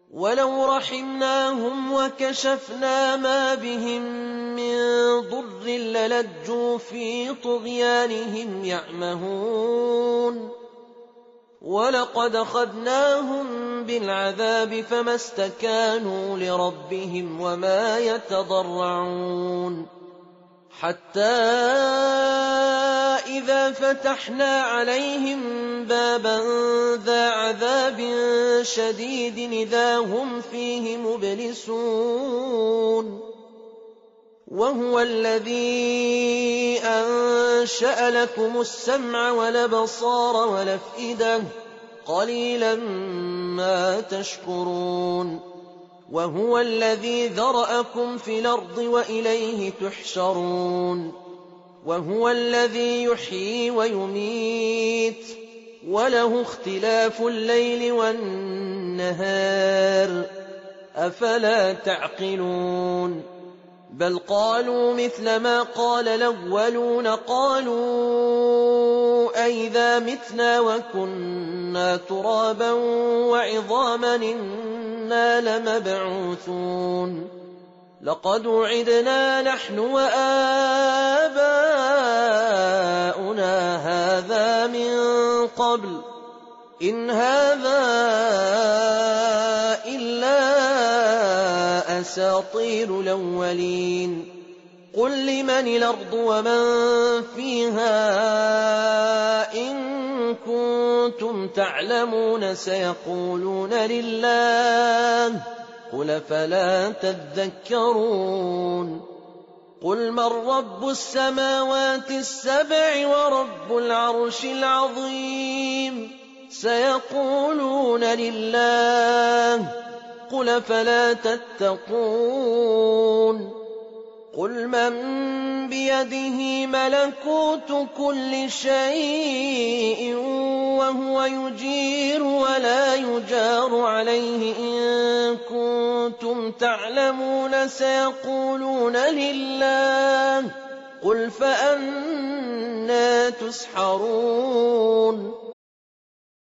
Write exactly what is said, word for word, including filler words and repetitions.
وَلَوْ رَحِمْنَاهُمْ وَكَشَفْنَا مَا بِهِم مِّن ضُرٍّ لَّلَجُّوا فِي طُغْيَانِهِمْ يَعْمَهُونَ وَلَقَدْ أَخَذْنَاهُم بِالْعَذَابِ فَمَا اسْتَكَانُوا لِرَبِّهِمْ وَمَا يَتَضَرَّعُونَ حَتَّىٰ إِذَا فَتَحْنَا عَلَيْهِم بَابًا ذَا عَذَابٍ شَدِيدٍ إِذَا هُمْ فِيهِ مُبْلِسُونَ وَهُوَ الَّذِي أَنشَأَ لَكُمُ السَّمْعَ وَالْأَبْصَارَ وَالْأَفْئِدَةَ قَلِيلًا مَّا تَشْكُرُونَ وَهُوَ الَّذِي ذَرَأَكُمْ فِي الْأَرْضِ وَإِلَيْهِ تُحْشَرُونَ وَهُوَ الَّذِي يُحْيِي وَيُمِيتُ وَلَهُ اخْتِلَافُ اللَّيْلِ وَالنَّهَارِ ۚ أَفَلَا تَعْقِلُونَ بَلْ قَالُوا مِثْلَ مَا قَالَ الْأَوَّلُونَ قَالُوا أَإِذَا مِتْنَا وَكُنَّا تُرَابًا وَعِظَامًا إِنَّا لَمَبْعُوثُونَ لَقَدْ وُعِدْنَا نَحْنُ وَآبَاؤُنَا هَٰذَا مِن قَبْلُ إِنْ هَٰذَا إِلَّا أَسَاطِيرُ الْأَوَّلِينَ قُل لِّمَنِ الْأَرْضُ وَمَن فِيهَا إِن كُنتُمْ تَعْلَمُونَ سَيَقُولُونَ لِلَّهِ قُلْ أَفَلَا تَذَكَّرُونَ قُلْ مَن رَّبُّ السَّمَاوَاتِ السَّبْعِ وَرَبُّ الْعَرْشِ الْعَظِيمِ سَيَقُولُونَ لِلَّهِ قُلْ أَفَلَا تَتَّقُونَ قُلْ مَن بِيَدِهِ مَلَكُوتُ كُلِّ شَيْءٍ وَهُوَ يُجِيرُ وَلَا يُجَارُ عَلَيْهِ إِن كُنتُمْ تَعْلَمُونَ سَيَقُولُونَ لِلَّهِ قُلْ فَأَنَّىٰ تُسْحَرُونَ